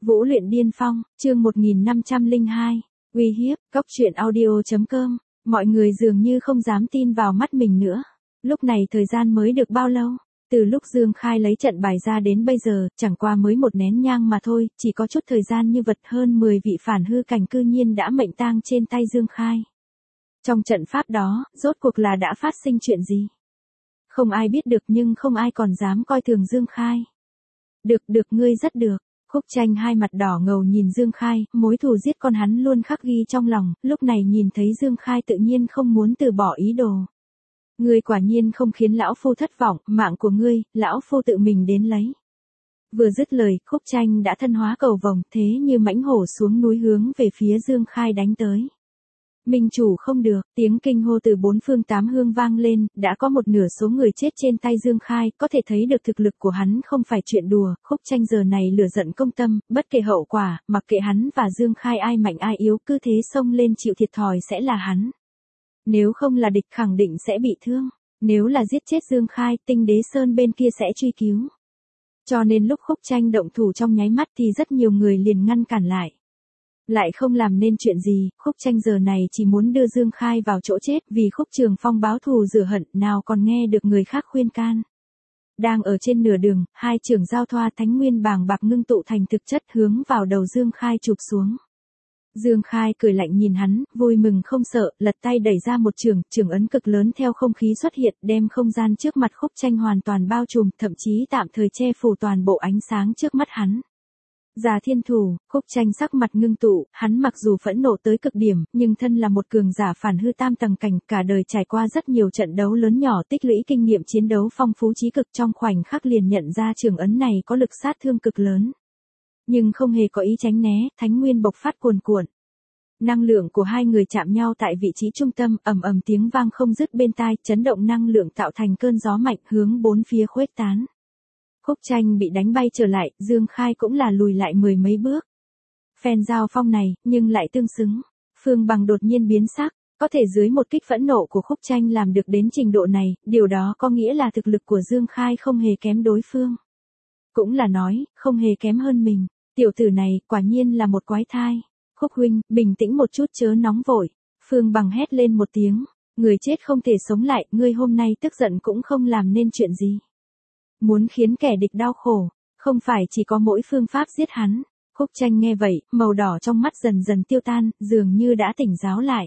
Vũ luyện điên phong, chương 1502, uy hiếp, Cóc truyện audio.com, mọi người dường như không dám tin vào mắt mình nữa. Lúc này thời gian mới được bao lâu? Từ lúc Dương Khai lấy trận bài ra đến bây giờ, chẳng qua mới một nén nhang mà thôi, chỉ có chút thời gian như vật hơn 10 vị phản hư cảnh cư nhiên đã mệnh tang trên tay Dương Khai. Trong trận pháp đó, rốt cuộc là đã phát sinh chuyện gì? Không ai biết được nhưng không ai còn dám coi thường Dương Khai. Được ngươi rất được. Khúc Tranh hai mặt đỏ ngầu nhìn Dương Khai, mối thù giết con hắn luôn khắc ghi trong lòng, lúc này nhìn thấy Dương Khai tự nhiên không muốn từ bỏ ý đồ. Ngươi quả nhiên không khiến lão phu thất vọng, mạng của ngươi, lão phu tự mình đến lấy. Vừa dứt lời, Khúc Tranh đã thân hóa cầu vồng, thế như mãnh hổ xuống núi hướng về phía Dương Khai đánh tới. Minh chủ không được, tiếng kinh hô từ bốn phương tám hướng vang lên, đã có một nửa số người chết trên tay Dương Khai, có thể thấy được thực lực của hắn không phải chuyện đùa. Khúc Tranh giờ này lửa giận công tâm, bất kể hậu quả, mặc kệ hắn và Dương Khai ai mạnh ai yếu, cứ thế xông lên chịu thiệt thòi sẽ là hắn. Nếu không là địch khẳng định sẽ bị thương, nếu là giết chết Dương Khai, Tinh Đế Sơn bên kia sẽ truy cứu. Cho nên lúc Khúc Tranh động thủ trong nháy mắt thì rất nhiều người liền ngăn cản lại. Lại không làm nên chuyện gì, Khúc Tranh giờ này chỉ muốn đưa Dương Khai vào chỗ chết vì Khúc Trường Phong báo thù rửa hận, nào còn nghe được người khác khuyên can. Đang ở trên nửa đường, hai trưởng giao thoa thánh nguyên bàng bạc ngưng tụ thành thực chất hướng vào đầu Dương Khai chụp xuống. Dương Khai cười lạnh nhìn hắn, vui mừng không sợ, lật tay đẩy ra một trường ấn cực lớn theo không khí xuất hiện, đem không gian trước mặt Khúc Tranh hoàn toàn bao trùm, thậm chí tạm thời che phủ toàn bộ ánh sáng trước mắt hắn. Già thiên thủ, Khúc Tranh sắc mặt ngưng tụ, hắn mặc dù phẫn nộ tới cực điểm, nhưng thân là một cường giả phản hư tam tầng cảnh, cả đời trải qua rất nhiều trận đấu lớn nhỏ tích lũy kinh nghiệm chiến đấu phong phú chí cực, trong khoảnh khắc liền nhận ra trường ấn này có lực sát thương cực lớn. Nhưng không hề có ý tránh né, thánh nguyên bộc phát cuồn cuộn. Năng lượng của hai người chạm nhau tại vị trí trung tâm, ầm ầm tiếng vang không dứt bên tai, chấn động năng lượng tạo thành cơn gió mạnh hướng bốn phía khuếch tán. Khúc Tranh bị đánh bay trở lại, Dương Khai cũng là lùi lại mười mấy bước. Phen giao phong này, nhưng lại tương xứng. Phương Bằng đột nhiên biến sắc, có thể dưới một kích phẫn nộ của Khúc Tranh làm được đến trình độ này, điều đó có nghĩa là thực lực của Dương Khai không hề kém đối phương. Cũng là nói, không hề kém hơn mình. Tiểu tử này, quả nhiên là một quái thai. Khúc huynh, bình tĩnh một chút chớ nóng vội. Phương Bằng hét lên một tiếng, người chết không thể sống lại, ngươi hôm nay tức giận cũng không làm nên chuyện gì. Muốn khiến kẻ địch đau khổ, không phải chỉ có mỗi phương pháp giết hắn. Khúc Tranh nghe vậy, màu đỏ trong mắt dần dần tiêu tan, dường như đã tỉnh giáo lại.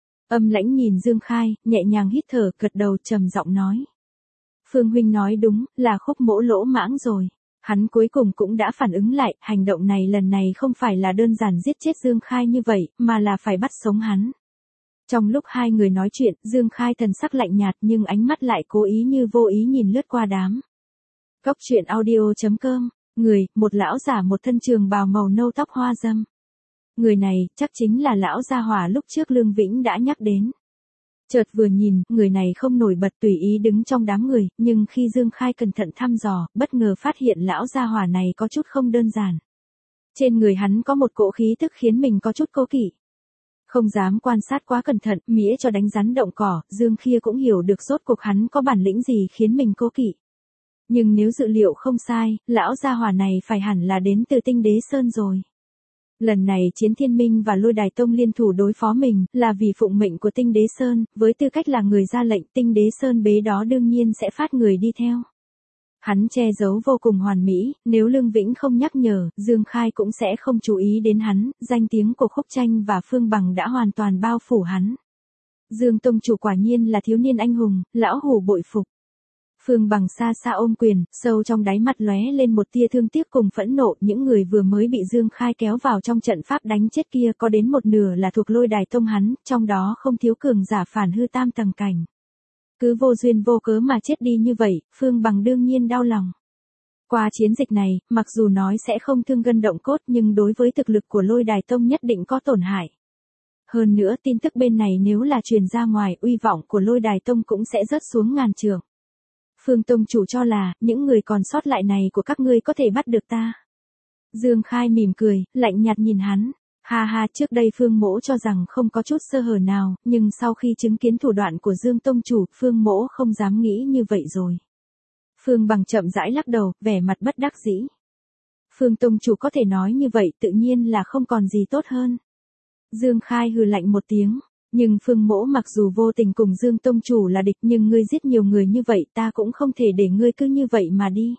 Âm lãnh nhìn Dương Khai, nhẹ nhàng hít thở, gật đầu trầm giọng nói. Phương huynh nói đúng, là Khúc mỗ lỗ mãng rồi. Hắn cuối cùng cũng đã phản ứng lại, hành động này lần này không phải là đơn giản giết chết Dương Khai như vậy, mà là phải bắt sống hắn. Trong lúc hai người nói chuyện, Dương Khai thần sắc lạnh nhạt nhưng ánh mắt lại cố ý như vô ý nhìn lướt qua đám. Cóc truyện audio.com, người, một lão giả một thân trường bào màu nâu tóc hoa râm. Người này, chắc chính là lão gia hỏa lúc trước Lương Vĩnh đã nhắc đến. Chợt vừa nhìn, người này không nổi bật tùy ý đứng trong đám người, nhưng khi Dương Khai cẩn thận thăm dò, bất ngờ phát hiện lão gia hỏa này có chút không đơn giản. Trên người hắn có một cỗ khí tức khiến mình có chút cố kỵ. Không dám quan sát quá cẩn thận, mía cho đánh rắn động cỏ, Dương Khia cũng hiểu được rốt cuộc hắn có bản lĩnh gì khiến mình cố kỵ. Nhưng nếu dự liệu không sai, lão gia hỏa này phải hẳn là đến từ Tinh Đế Sơn rồi. Lần này Chiến Thiên Minh và Lôi Đài Tông liên thủ đối phó mình, là vì phụng mệnh của Tinh Đế Sơn, với tư cách là người ra lệnh Tinh Đế Sơn bế đó đương nhiên sẽ phát người đi theo. Hắn che giấu vô cùng hoàn mỹ, nếu Lương Vĩnh không nhắc nhở, Dương Khai cũng sẽ không chú ý đến hắn, danh tiếng của Khúc Tranh và Phương Bằng đã hoàn toàn bao phủ hắn. Dương Tông chủ quả nhiên là thiếu niên anh hùng, lão hủ bội phục. Phương Bằng xa xa ôm quyền, sâu trong đáy mắt lóe lên một tia thương tiếc cùng phẫn nộ, những người vừa mới bị Dương Khai kéo vào trong trận pháp đánh chết kia có đến một nửa là thuộc Lôi Đài Tông hắn, trong đó không thiếu cường giả phản hư tam tầng cảnh. Cứ vô duyên vô cớ mà chết đi như vậy, Phương Bằng đương nhiên đau lòng. Qua chiến dịch này, mặc dù nói sẽ không thương gân động cốt nhưng đối với thực lực của Lôi Đài Tông nhất định có tổn hại. Hơn nữa tin tức bên này nếu là truyền ra ngoài, uy vọng của Lôi Đài Tông cũng sẽ rớt xuống ngàn trượng. Phương Tông chủ cho là, những người còn sót lại này của các ngươi có thể bắt được ta. Dương Khai mỉm cười, lạnh nhạt nhìn hắn. Ha ha, trước đây Phương mỗ cho rằng không có chút sơ hở nào, nhưng sau khi chứng kiến thủ đoạn của Dương Tông chủ, Phương mỗ không dám nghĩ như vậy rồi. Phương Bằng chậm rãi lắc đầu, vẻ mặt bất đắc dĩ. Phương tông chủ có thể nói như vậy tự nhiên là không còn gì tốt hơn. Dương Khai hừ lạnh một tiếng, nhưng Phương Mỗ mặc dù vô tình cùng Dương tông chủ là địch nhưng ngươi giết nhiều người như vậy ta cũng không thể để ngươi cứ như vậy mà đi.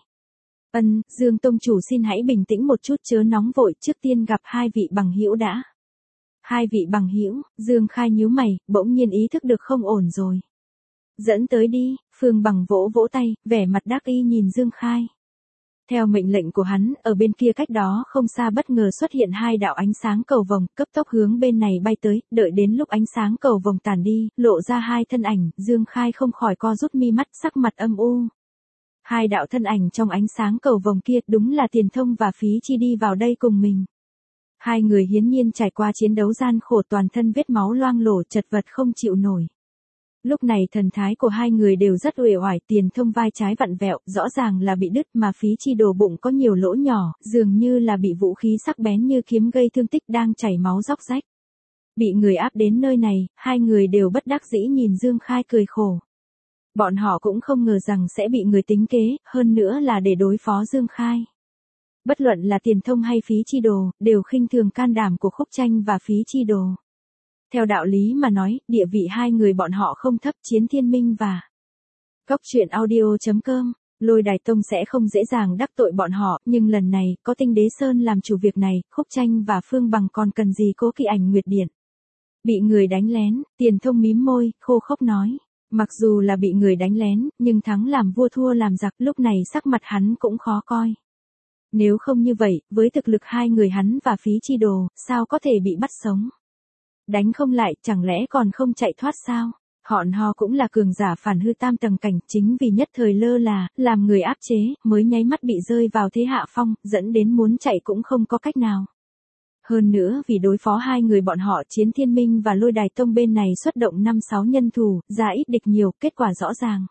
Dương tông chủ xin hãy bình tĩnh một chút chớ nóng vội, trước tiên gặp hai vị bằng hữu đã. Hai vị bằng hữu, Dương Khai nhíu mày, bỗng nhiên ý thức được không ổn rồi. Dẫn tới đi, Phương Bằng vỗ vỗ tay, vẻ mặt đắc ý nhìn Dương Khai. Theo mệnh lệnh của hắn, ở bên kia cách đó không xa bất ngờ xuất hiện hai đạo ánh sáng cầu vồng, cấp tốc hướng bên này bay tới, đợi đến lúc ánh sáng cầu vồng tàn đi, lộ ra hai thân ảnh, Dương Khai không khỏi co rút mi mắt, sắc mặt âm u. Hai đạo thân ảnh trong ánh sáng cầu vồng kia đúng là Tiền Thông và Phí Chi đi vào đây cùng mình. Hai người hiển nhiên trải qua chiến đấu gian khổ, toàn thân vết máu loang lổ, chật vật không chịu nổi. Lúc này thần thái của hai người đều rất uể oải, Tiền Thông vai trái vặn vẹo, rõ ràng là bị đứt, mà Phí Chi đồ bụng có nhiều lỗ nhỏ, dường như là bị vũ khí sắc bén như kiếm gây thương tích, đang chảy máu róc rách. Bị người áp đến nơi này, hai người đều bất đắc dĩ nhìn Dương Khai cười khổ. Bọn họ cũng không ngờ rằng sẽ bị người tính kế, hơn nữa là để đối phó Dương Khai. Bất luận là Tiền Thông hay Phí Chi đồ, đều khinh thường can đảm của Khúc Tranh và Phí Chi đồ. Theo đạo lý mà nói, địa vị hai người bọn họ không thấp, Chiến Thiên Minh và Cốc truyện audio.com, Lôi Đài Tông sẽ không dễ dàng đắc tội bọn họ, nhưng lần này, có Tinh Đế Sơn làm chủ việc này, Khúc Tranh và Phương Bằng còn cần gì Cố Kỵ Ảnh Nguyệt Điện. Bị người đánh lén, Tiền Thông mím môi, khô khốc nói. Mặc dù là bị người đánh lén, nhưng thắng làm vua thua làm giặc, lúc này sắc mặt hắn cũng khó coi. Nếu không như vậy, với thực lực hai người hắn và Phí Chi đồ, sao có thể bị bắt sống? Đánh không lại, chẳng lẽ còn không chạy thoát sao? Họn Ho cũng là cường giả phản hư tam tầng cảnh, chính vì nhất thời lơ là, làm người áp chế, mới nháy mắt bị rơi vào thế hạ phong, dẫn đến muốn chạy cũng không có cách nào. Hơn nữa vì đối phó hai người bọn họ, Chiến Thiên Minh và Lôi Đài Tông bên này xuất động 5-6 nhân thủ, ra ít địch nhiều, kết quả rõ ràng.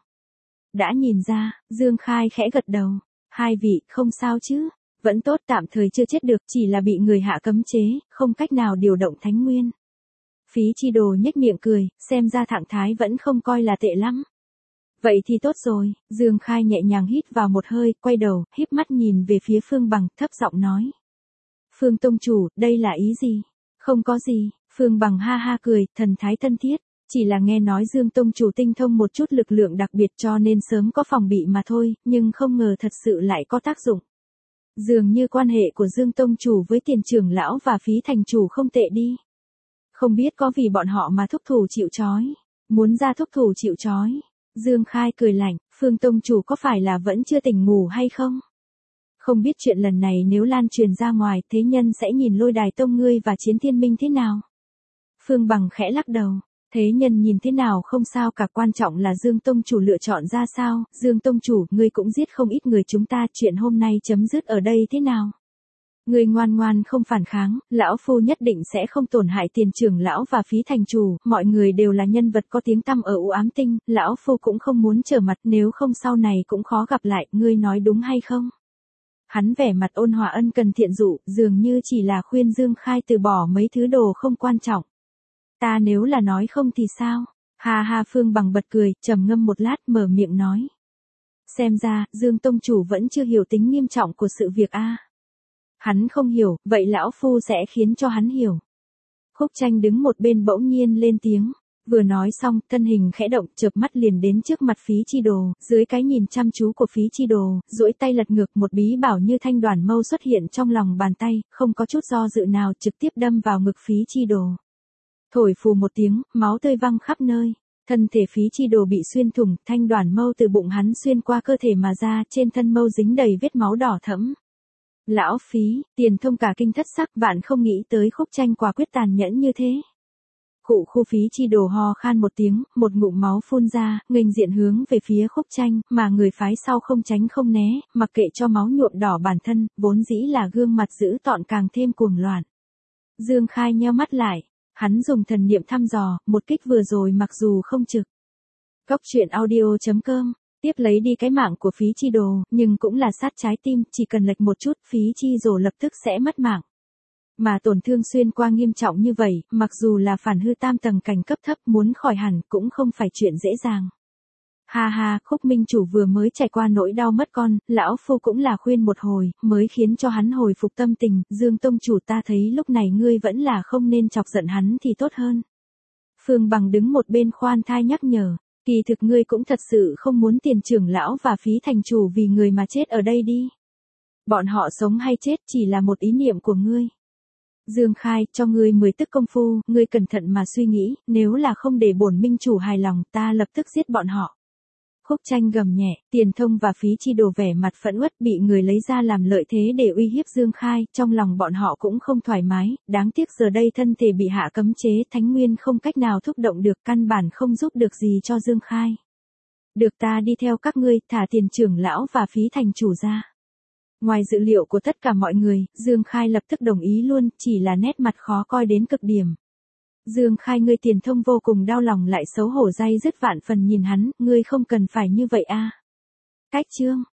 Đã nhìn ra, Dương Khai khẽ gật đầu. Hai vị, không sao chứ? Vẫn tốt, tạm thời chưa chết được, chỉ là bị người hạ cấm chế, không cách nào điều động thánh nguyên. Phí Chi đồ nhếch miệng cười, xem ra trạng thái vẫn không coi là tệ lắm. Vậy thì tốt rồi, Dương Khai nhẹ nhàng hít vào một hơi, quay đầu, híp mắt nhìn về phía Phương Bằng, thấp giọng nói. Phương tông chủ, đây là ý gì? Không có gì, Phương Bằng ha ha cười, thần thái thân thiết, chỉ là nghe nói Dương tông chủ tinh thông một chút lực lượng đặc biệt cho nên sớm có phòng bị mà thôi, nhưng không ngờ thật sự lại có tác dụng. Dường như quan hệ của Dương tông chủ với Tiền trưởng lão và Phí thành chủ không tệ đi. Không biết có vì bọn họ mà thúc thủ chịu trói, muốn ra thúc thủ chịu trói. Dương Khai cười lạnh, Phương tông chủ có phải là vẫn chưa tỉnh ngủ hay không? Không biết chuyện lần này nếu lan truyền ra ngoài, thế nhân sẽ nhìn Lôi Đài Tông ngươi và Chiến Thiên Minh thế nào? Phương Bằng khẽ lắc đầu, thế nhân nhìn thế nào không sao cả, quan trọng là Dương tông chủ lựa chọn ra sao. Dương tông chủ, ngươi cũng giết không ít người chúng ta, chuyện hôm nay chấm dứt ở đây thế nào? Ngươi ngoan ngoan không phản kháng, lão phu nhất định sẽ không tổn hại Tiền trưởng lão và Phí thành chủ, mọi người đều là nhân vật có tiếng tăm ở U Ám Tinh, lão phu cũng không muốn trở mặt, nếu không sau này cũng khó gặp lại, ngươi nói đúng hay không? Hắn vẻ mặt ôn hòa ân cần thiện dụ, dường như chỉ là khuyên Dương Khai từ bỏ mấy thứ đồ không quan trọng. Ta nếu là nói không thì sao? Ha ha, Phương Bằng bật cười, trầm ngâm một lát, mở miệng nói. Xem ra, Dương tông chủ vẫn chưa hiểu tính nghiêm trọng của sự việc a. Hắn không hiểu, vậy lão phu sẽ khiến cho hắn hiểu. Khúc Tranh đứng một bên bỗng nhiên lên tiếng. Vừa nói xong, thân hình khẽ động, chợp mắt liền đến trước mặt Phí Chi đồ, dưới cái nhìn chăm chú của Phí Chi đồ, duỗi tay lật ngược, một bí bảo như thanh đoàn mâu xuất hiện trong lòng bàn tay, không có chút do dự nào, trực tiếp đâm vào ngực Phí Chi đồ. Thổi phù một tiếng, máu tươi văng khắp nơi. Thân thể Phí Chi đồ bị xuyên thủng, thanh đoàn mâu từ bụng hắn xuyên qua cơ thể mà ra, trên thân mâu dính đầy vết máu đỏ thẫm. Lão Phí, Tiền Thông cả kinh thất sắc, vạn không nghĩ tới Khúc Tranh quả quyết tàn nhẫn như thế. Khu Phí Chi đồ ho khan một tiếng, một ngụm máu phun ra, nghênh diện hướng về phía Khúc Tranh, mà người phái sau không tránh không né, mặc kệ cho máu nhuộm đỏ bản thân, vốn dĩ là gương mặt dữ tợn càng thêm cuồng loạn. Dương Khai nheo mắt lại, hắn dùng thần niệm thăm dò, một kích vừa rồi mặc dù không trực. Cốc truyện audio.com, tiếp lấy đi cái mạng của Phí Chi đồ, nhưng cũng là sát trái tim, chỉ cần lệch một chút, Phí Chi đồ lập tức sẽ mất mạng. Mà tổn thương xuyên qua nghiêm trọng như vậy, mặc dù là phản hư tam tầng cảnh cấp thấp muốn khỏi hẳn cũng không phải chuyện dễ dàng. Ha ha, Khúc minh chủ vừa mới trải qua nỗi đau mất con, lão phu cũng là khuyên một hồi, mới khiến cho hắn hồi phục tâm tình, Dương tông chủ ta thấy lúc này ngươi vẫn là không nên chọc giận hắn thì tốt hơn. Phương Bằng đứng một bên khoan thai nhắc nhở, kỳ thực ngươi cũng thật sự không muốn tiền trưởng lão và phí thành chủ vì người mà chết ở đây đi. Bọn họ sống hay chết chỉ là một ý niệm của ngươi. Dương Khai, cho ngươi 10 tức công phu, ngươi cẩn thận mà suy nghĩ, nếu là không để bổn minh chủ hài lòng, ta lập tức giết bọn họ. Khúc Tranh gầm nhẹ, Tiền Thông và Phí Chi Đồ vẻ mặt phẫn uất bị người lấy ra làm lợi thế để uy hiếp Dương Khai, trong lòng bọn họ cũng không thoải mái, đáng tiếc giờ đây thân thể bị hạ cấm chế, Thánh Nguyên không cách nào thúc động được, căn bản không giúp được gì cho Dương Khai. Được, ta đi theo các ngươi, thả Tiền trưởng lão và Phí thành chủ ra. Ngoài dự liệu của tất cả mọi người, Dương Khai lập tức đồng ý luôn, chỉ là nét mặt khó coi đến cực điểm. Dương Khai, ngươi Tiền Thông vô cùng đau lòng lại xấu hổ day dứt vạn phần nhìn hắn, ngươi không cần phải như vậy a. Cách chương